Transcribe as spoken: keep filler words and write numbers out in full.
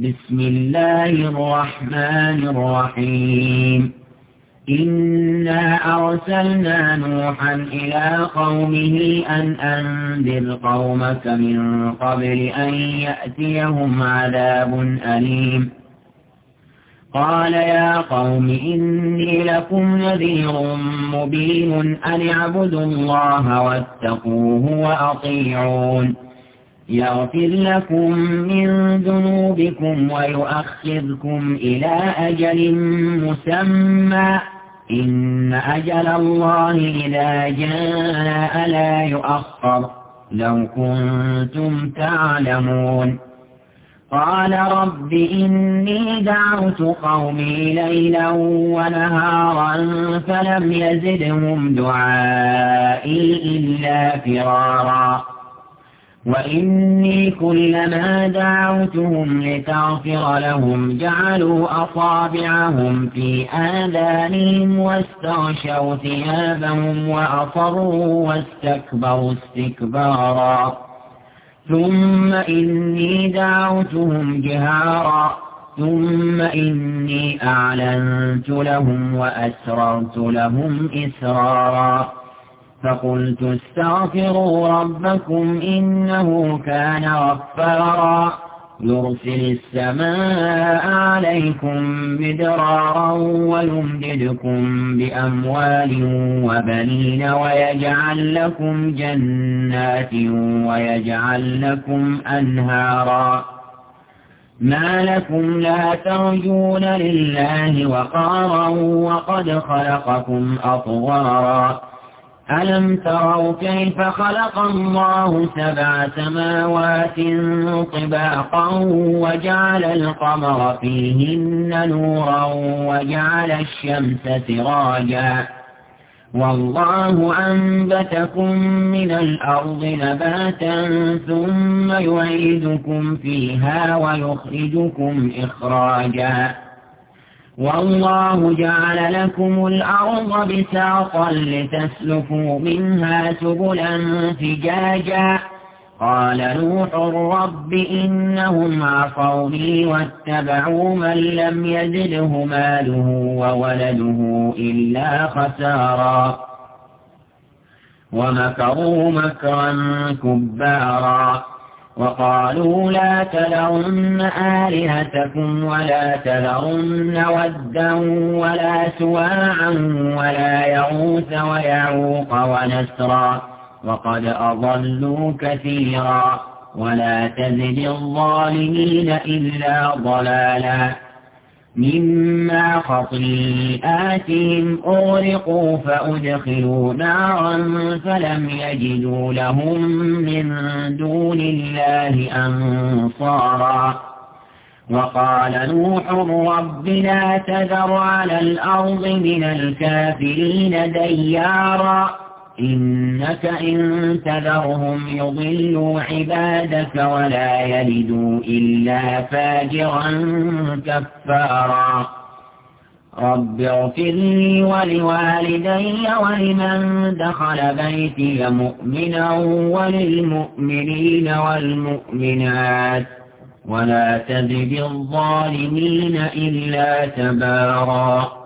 بسم الله الرحمن الرحيم إنا أرسلنا نوحا إلى قومه أن أنذر قومك من قبل أن يأتيهم عذاب أليم قال يا قوم إني لكم نذير مبين أن اعبدوا الله واتقوه وأطيعون يغفر لكم من ذنوبكم ويؤخذكم إلى أجل مسمى إن أجل الله إذا جاء لا يؤخر لو كنتم تعلمون قال رب إني دعوت قومي ليلا ونهارا فلم يزدهم دعائي إلا فرارا وإني كلما دعوتهم لتغفر لهم جعلوا أصابعهم في آذانهم واستغشوا ثيابهم وأصروا واستكبروا استكبارا ثم إني دعوتهم جهارا ثم إني أعلنت لهم وأسررت لهم إسرارا فقلت استغفروا ربكم إنه كان غفارا يرسل السماء عليكم مدرارا ويمددكم بأموال وبنين ويجعل لكم جنات ويجعل لكم أنهارا ما لكم لا ترجون لله وقارا وقد خلقكم أطوارا ألم تروا كيف خلق الله سبع سماوات طباقا وجعل القمر فيهن نورا وجعل الشمس سراجا والله أنبتكم من الأرض نباتا ثم يعيدكم فيها ويخرجكم إخراجا والله جعل لكم الأرض بساطا لتسلكوا منها سبلا فجاجا قال نوح رب إنهم عصوني واتبعوا من لم يزده ماله وولده إلا خسارا ومكروا مكرا كبارا وقالوا لا تذرن آلهتكم ولا تذرن ودا ولا سواعا ولا يغوث ويعوق ونسرا وقد أضلوا كثيرا ولا تزد الظالمين إلا ضلالا مما خطيئاتهم أغرقوا فأدخلوا نارا فلم يجدوا لهم من دون الله أنصارا وقال نوح رب لا تذر على الأرض من الكافرين ديارا إنك إن تذرهم يضلوا عبادك ولا يلدوا إلا فاجرا كفارا رب اغفر لي ولوالدي ولمن دخل بيتي مؤمنا وللمؤمنين والمؤمنات ولا تزد الظالمين إلا تبارا